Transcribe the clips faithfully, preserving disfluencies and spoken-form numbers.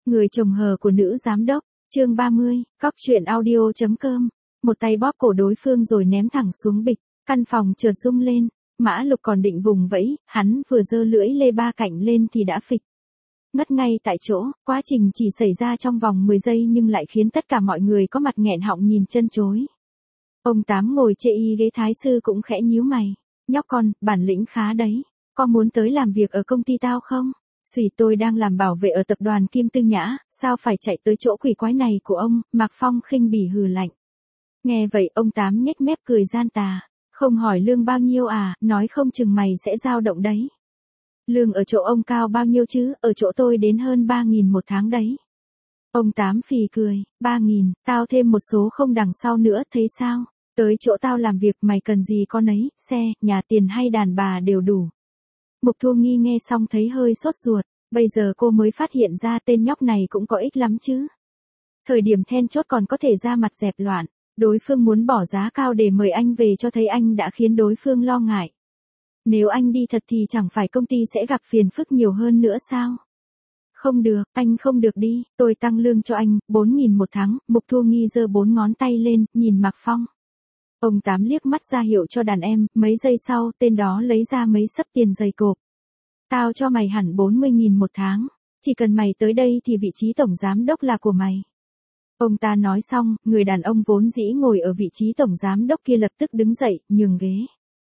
Người chồng hờ của nữ giám đốc, chương ba mươi, cóc truyện audio chấm com. Một tay bóp cổ đối phương rồi ném thẳng xuống bịch, căn phòng chợt rung lên, Mã Lục còn định vùng vẫy, hắn vừa giơ lưỡi lê ba cạnh lên thì đã phịch. Ngất ngay tại chỗ, quá trình chỉ xảy ra trong vòng mười giây nhưng lại khiến tất cả mọi người có mặt nghẹn họng nhìn chân chối. Ông Tám ngồi chê y ghế thái sư cũng khẽ nhíu mày, nhóc con, bản lĩnh khá đấy, có muốn tới làm việc ở công ty tao không? Xùy tôi đang làm bảo vệ ở tập đoàn Kim Tư Nhã, sao phải chạy tới chỗ quỷ quái này của ông, Mạc Phong khinh bỉ hừ lạnh. Nghe vậy ông Tám nhếch mép cười gian tà, không hỏi lương bao nhiêu à, nói không chừng mày sẽ dao động đấy. Lương ở chỗ ông cao bao nhiêu chứ, ở chỗ tôi đến hơn ba nghìn một tháng đấy. Ông Tám phì cười, ba nghìn, tao thêm một số không đằng sau nữa, thấy sao? Tới chỗ tao làm việc mày cần gì con ấy, xe, nhà, tiền hay đàn bà đều đủ. Mục Thu Nghi nghe xong thấy hơi sốt ruột, bây giờ cô mới phát hiện ra tên nhóc này cũng có ích lắm chứ. Thời điểm then chốt còn có thể ra mặt dẹp loạn, đối phương muốn bỏ giá cao để mời anh về cho thấy anh đã khiến đối phương lo ngại. Nếu anh đi thật thì chẳng phải công ty sẽ gặp phiền phức nhiều hơn nữa sao? Không được, anh không được đi, tôi tăng lương cho anh, bốn nghìn một tháng, Mục Thu Nghi giơ bốn ngón tay lên, nhìn Mạc Phong. Ông Tám liếc mắt ra hiệu cho đàn em, mấy giây sau, tên đó lấy ra mấy xấp tiền dày cộp. Tao cho mày hẳn bốn mươi nghìn một tháng, chỉ cần mày tới đây thì vị trí tổng giám đốc là của mày. Ông ta nói xong, người đàn ông vốn dĩ ngồi ở vị trí tổng giám đốc kia lập tức đứng dậy, nhường ghế.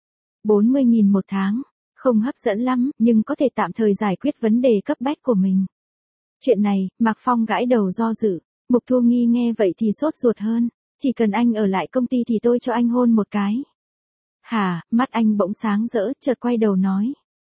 bốn mươi nghìn một tháng, không hấp dẫn lắm, nhưng có thể tạm thời giải quyết vấn đề cấp bách của mình. Chuyện này, Mạc Phong gãi đầu do dự, Mục Thu Nghi nghe vậy thì sốt ruột hơn. Chỉ cần anh ở lại công ty thì tôi cho anh hôn một cái. Hả, mắt anh bỗng sáng rỡ, chợt quay đầu nói.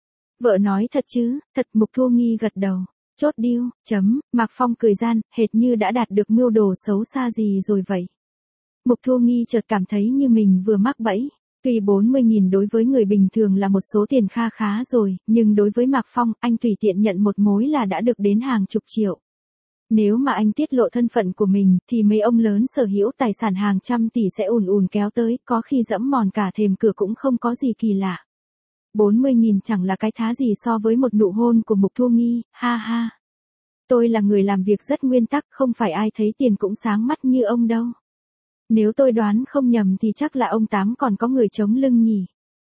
Vợ nói thật chứ, thật. Mục Thu Nghi gật đầu. Chốt deal, chấm, Mạc Phong cười gian, hệt như đã đạt được mưu đồ xấu xa gì rồi vậy. Mục Thu Nghi chợt cảm thấy như mình vừa mắc bẫy. Tuy bốn mươi nghìn đối với người bình thường là một số tiền kha khá rồi, nhưng đối với Mạc Phong, anh tùy tiện nhận một mối là đã được đến hàng chục triệu. Nếu mà anh tiết lộ thân phận của mình, thì mấy ông lớn sở hữu tài sản hàng trăm tỷ sẽ ùn ùn kéo tới, có khi dẫm mòn cả thềm cửa cũng không có gì kỳ lạ. bốn mươi nghìn chẳng là cái thá gì so với một nụ hôn của Mục Thu Nghi, ha ha. Tôi là người làm việc rất nguyên tắc, không phải ai thấy tiền cũng sáng mắt như ông đâu. Nếu tôi đoán không nhầm thì chắc là ông Tám còn có người chống lưng nhỉ.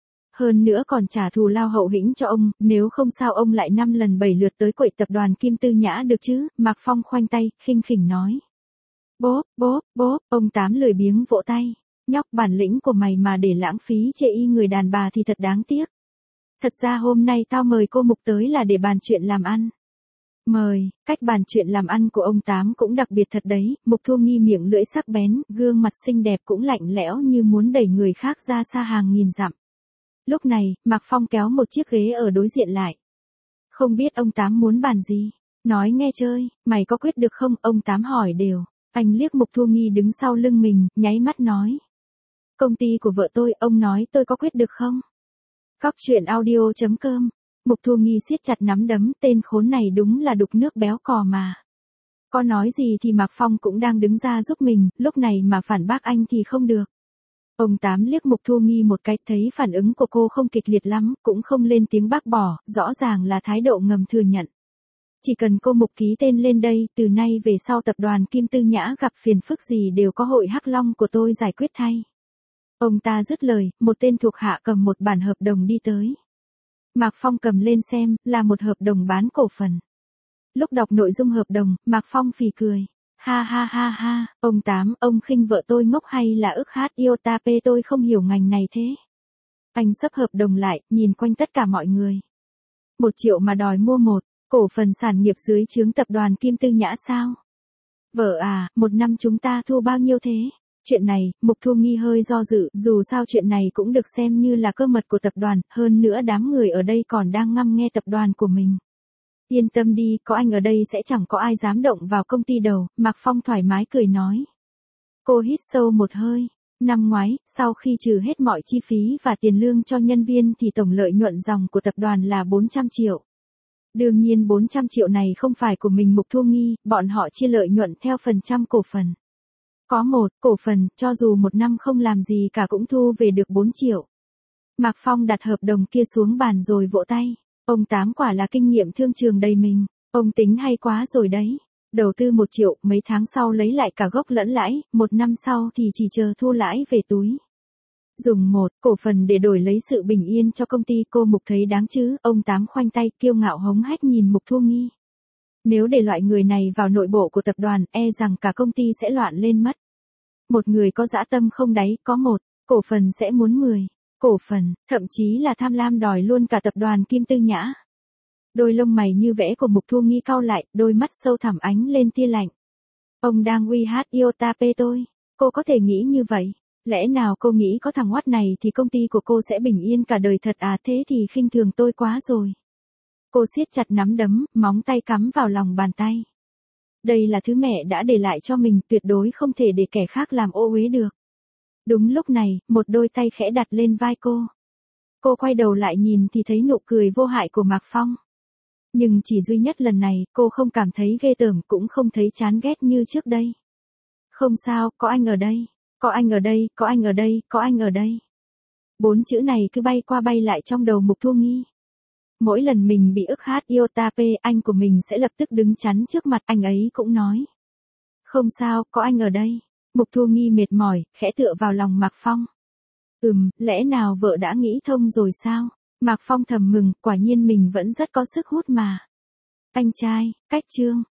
Hơn nữa còn trả thù lao hậu hĩnh cho ông, nếu không sao ông lại năm lần bảy lượt tới quậy tập đoàn Kim Tư Nhã được chứ, Mạc Phong khoanh tay, khinh khỉnh nói. Bốp, bốp, bốp, ông Tám lười biếng vỗ tay, nhóc bản lĩnh của mày mà để lãng phí chê y người đàn bà thì thật đáng tiếc. Thật ra hôm nay tao mời cô Mục tới là để bàn chuyện làm ăn. Mời, cách bàn chuyện làm ăn của ông Tám cũng đặc biệt thật đấy, Mục Thu Nghi miệng lưỡi sắc bén, gương mặt xinh đẹp cũng lạnh lẽo như muốn đẩy người khác ra xa hàng nghìn dặm. Lúc này, Mạc Phong kéo một chiếc ghế ở đối diện lại. Không biết ông Tám muốn bàn gì? Nói nghe chơi, mày có quyết được không? Ông Tám hỏi đều. Anh liếc Mục Thu Nghi đứng sau lưng mình, nháy mắt nói. Công ty của vợ tôi, ông nói tôi có quyết được không? Cóc truyện audio chấm com. Mục Thu Nghi siết chặt nắm đấm, tên khốn này đúng là đục nước béo cò mà. Có nói gì thì Mạc Phong cũng đang đứng ra giúp mình, lúc này mà phản bác anh thì không được. Ông Tám liếc Mục Thu Nghi một cái, thấy phản ứng của cô không kịch liệt lắm, cũng không lên tiếng bác bỏ, rõ ràng là thái độ ngầm thừa nhận. Chỉ cần cô Mục ký tên lên đây, từ nay về sau tập đoàn Kim Tư Nhã gặp phiền phức gì đều có hội Hắc Long của tôi giải quyết thay. Ông ta dứt lời, một tên thuộc hạ cầm một bản hợp đồng đi tới. Mạc Phong cầm lên xem, là một hợp đồng bán cổ phần. Lúc đọc nội dung hợp đồng, Mạc Phong phì cười. Ha ha ha ha, ông Tám, ông khinh vợ tôi ngốc hay là ức hát yêu ta pê tôi không hiểu ngành này thế. Anh xấp hợp đồng lại, nhìn quanh tất cả mọi người. Một triệu mà đòi mua một, cổ phần sản nghiệp dưới trướng tập đoàn Kim Tư Nhã sao? Vợ à, một năm chúng ta thu bao nhiêu thế? Chuyện này, Mục Thu Nghi hơi do dự, dù sao chuyện này cũng được xem như là cơ mật của tập đoàn, hơn nữa đám người ở đây còn đang ngâm nghe tập đoàn của mình. Yên tâm đi, có anh ở đây sẽ chẳng có ai dám động vào công ty đâu, Mạc Phong thoải mái cười nói. Cô hít sâu một hơi. Năm ngoái, sau khi trừ hết mọi chi phí và tiền lương cho nhân viên thì tổng lợi nhuận dòng của tập đoàn là bốn trăm triệu. Đương nhiên bốn trăm triệu này không phải của mình Mục Thu Nghi, bọn họ chia lợi nhuận theo phần trăm cổ phần. Có một, cổ phần, cho dù một năm không làm gì cả cũng thu về được bốn triệu. Mạc Phong đặt hợp đồng kia xuống bàn rồi vỗ tay. Ông Tám quả là kinh nghiệm thương trường đầy mình. Ông tính hay quá rồi đấy. Đầu tư một triệu, mấy tháng sau lấy lại cả gốc lẫn lãi, một năm sau thì chỉ chờ thu lãi về túi. Dùng một cổ phần để đổi lấy sự bình yên cho công ty. Cô Mục thấy đáng chứ, ông Tám khoanh tay kiêu ngạo hống hách nhìn Mục Thu Nghi. Nếu để loại người này vào nội bộ của tập đoàn, e rằng cả công ty sẽ loạn lên mất. Một người có dã tâm không đáy, có một cổ phần sẽ muốn mười cổ phần, thậm chí là tham lam đòi luôn cả tập đoàn Kim Tư Nhã. Đôi lông mày như vẽ của Mục Thu Nghi cau lại, đôi mắt sâu thẳm ánh lên tia lạnh. Ông đang uy hát Iotape tôi. Cô có thể nghĩ như vậy. Lẽ nào cô nghĩ có thằng oát này thì công ty của cô sẽ bình yên cả đời thật à? Thế thì khinh thường tôi quá rồi. Cô siết chặt nắm đấm, móng tay cắm vào lòng bàn tay. Đây là thứ mẹ đã để lại cho mình, tuyệt đối không thể để kẻ khác làm ô uế được. Đúng lúc này, một đôi tay khẽ đặt lên vai cô. Cô quay đầu lại nhìn thì thấy nụ cười vô hại của Mạc Phong. Nhưng chỉ duy nhất lần này, cô không cảm thấy ghê tởm, cũng không thấy chán ghét như trước đây. Không sao, có anh ở đây. Có anh ở đây, có anh ở đây, có anh ở đây. Bốn chữ này cứ bay qua bay lại trong đầu Mục Thu Nghi. Mỗi lần mình bị ức hát Iotape, anh của mình sẽ lập tức đứng chắn trước mặt, anh ấy cũng nói. Không sao, có anh ở đây. Mục Thu Nghi mệt mỏi, khẽ tựa vào lòng Mạc Phong. Ừm, lẽ nào vợ đã nghĩ thông rồi sao? Mạc Phong thầm mừng, quả nhiên mình vẫn rất có sức hút mà. Anh trai, cách chương.